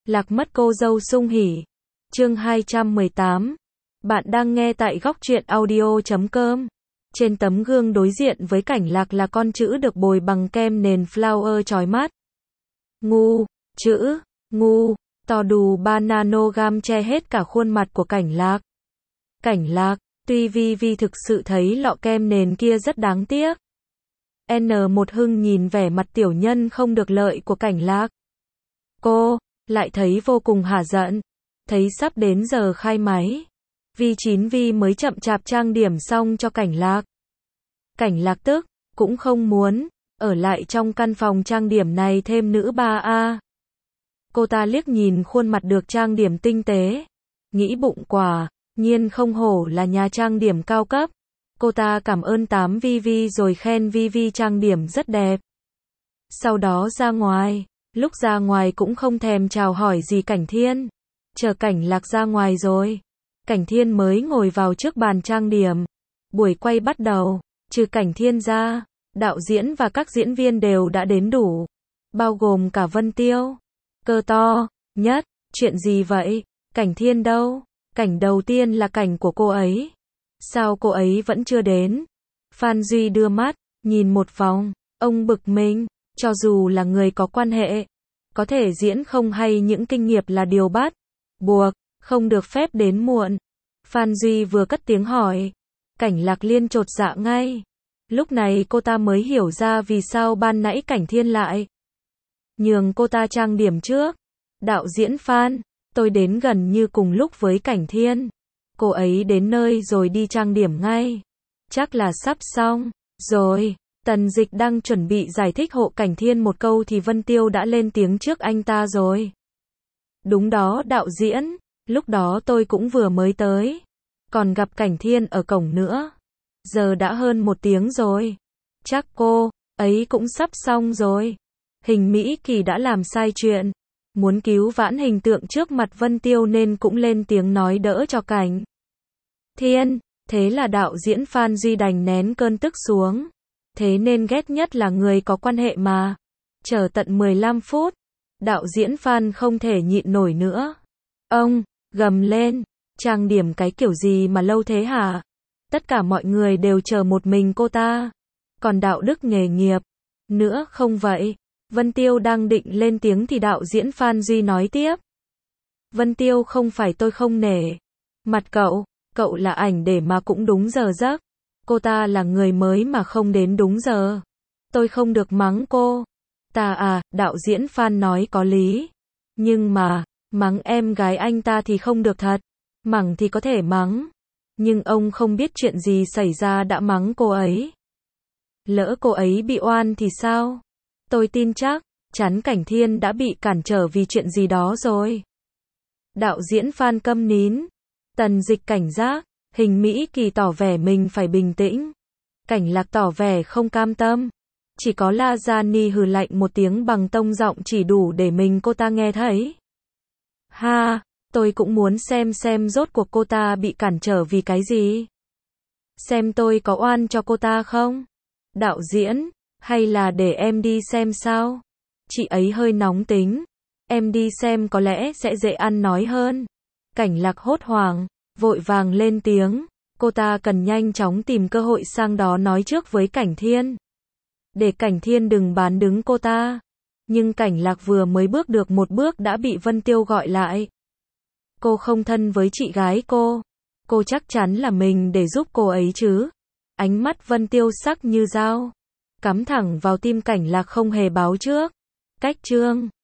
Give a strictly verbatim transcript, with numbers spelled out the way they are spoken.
Lạc mất cô dâu sung hỉ. Chương hai trăm mười tám. Bạn đang nghe tại góc truyện audio chấm com. Trên tấm gương đối diện với Cảnh Lạc là con chữ được bồi bằng kem nền flower chói mắt. Ngu, chữ, ngu, to đù ba nanogram che hết cả khuôn mặt của Cảnh Lạc. Cảnh Lạc, tuy Vi Vi thực sự thấy lọ kem nền kia rất đáng tiếc. N một Hưng nhìn vẻ mặt tiểu nhân không được lợi của Cảnh Lạc. Cô lại thấy vô cùng hả giận. Thấy sắp đến giờ khai máy, Vi chín Vi mới chậm chạp trang điểm xong cho Cảnh Lạc. Cảnh Lạc tức, cũng không muốn ở lại trong căn phòng trang điểm này thêm nữ ba a. Cô ta liếc nhìn khuôn mặt được trang điểm tinh tế, nghĩ bụng quả nhiên không hổ là nhà trang điểm cao cấp. Cô ta cảm ơn tám Vi Vi rồi khen Vi Vi trang điểm rất đẹp. Sau đó ra ngoài, lúc ra ngoài cũng không thèm chào hỏi gì Cảnh Thiên. Chờ Cảnh Lạc ra ngoài rồi, Cảnh Thiên mới ngồi vào trước bàn trang điểm. Buổi quay bắt đầu, trừ Cảnh Thiên ra, đạo diễn và các diễn viên đều đã đến đủ, bao gồm cả Vân Tiêu. Cơ to nhất, chuyện gì vậy? Cảnh Thiên đâu? Cảnh đầu tiên là cảnh của cô ấy. Sao cô ấy vẫn chưa đến? Phan Duy đưa mắt nhìn một vòng, ông bực mình, cho dù là người có quan hệ, có thể diễn không hay những kinh nghiệm là điều bắt buộc, không được phép đến muộn. Phan Duy vừa cất tiếng hỏi, Cảnh Lạc liên chột dạ ngay. Lúc này cô ta mới hiểu ra vì sao ban nãy Cảnh Thiên lại nhường cô ta trang điểm trước. Đạo diễn Phan, tôi đến gần như cùng lúc với Cảnh Thiên. Cô ấy đến nơi rồi đi trang điểm ngay. Chắc là sắp xong rồi. Tần Dịch đang chuẩn bị giải thích hộ Cảnh Thiên một câu thì Vân Tiêu đã lên tiếng trước anh ta rồi. Đúng đó đạo diễn, lúc đó tôi cũng vừa mới tới, còn gặp Cảnh Thiên ở cổng nữa. Giờ đã hơn một tiếng rồi. Chắc cô ấy cũng sắp xong rồi. Hình Mỹ Kỳ đã làm sai chuyện, muốn cứu vãn hình tượng trước mặt Vân Tiêu nên cũng lên tiếng nói đỡ cho Cảnh Thiên. Thế là đạo diễn Phan Duy đành nén cơn tức xuống. Thế nên ghét nhất là người có quan hệ mà. Chờ tận mười lăm phút, đạo diễn Phan không thể nhịn nổi nữa. Ông gầm lên, trang điểm cái kiểu gì mà lâu thế hả? Tất cả mọi người đều chờ một mình cô ta. Còn đạo đức nghề nghiệp nữa không vậy? Vân Tiêu đang định lên tiếng thì đạo diễn Phan Duy nói tiếp. Vân Tiêu, không phải tôi không nể mặt cậu, cậu là ảnh để mà cũng đúng giờ giấc. Cô ta là người mới mà không đến đúng giờ. Tôi không được mắng cô ta à? Đạo diễn Phan nói có lý. Nhưng mà, mắng em gái anh ta thì không được thật. Mắng thì có thể mắng, nhưng ông không biết chuyện gì xảy ra đã mắng cô ấy. Lỡ cô ấy bị oan thì sao? Tôi tin chắc chắn Cảnh Thiên đã bị cản trở vì chuyện gì đó rồi. Đạo diễn Phan câm nín. Tần Dịch cảnh giác. Hình Mỹ Kỳ tỏ vẻ mình phải bình tĩnh. Cảnh Lạc tỏ vẻ không cam tâm. Chỉ có La Gia Ni hừ lạnh một tiếng bằng tông giọng chỉ đủ để mình cô ta nghe thấy. Ha, tôi cũng muốn xem xem rốt cuộc cô ta bị cản trở vì cái gì. Xem tôi có oan cho cô ta không? Đạo diễn, hay là để em đi xem sao? Chị ấy hơi nóng tính. Em đi xem có lẽ sẽ dễ ăn nói hơn. Cảnh Lạc hốt hoảng, vội vàng lên tiếng. Cô ta cần nhanh chóng tìm cơ hội sang đó nói trước với Cảnh Thiên, để Cảnh Thiên đừng bán đứng cô ta. Nhưng Cảnh Lạc vừa mới bước được một bước đã bị Vân Tiêu gọi lại. Cô không thân với chị gái cô. Cô chắc chắn là mình để giúp cô ấy chứ? Ánh mắt Vân Tiêu sắc như dao, cắm thẳng vào tim Cảnh Lạc không hề báo trước. Cách chương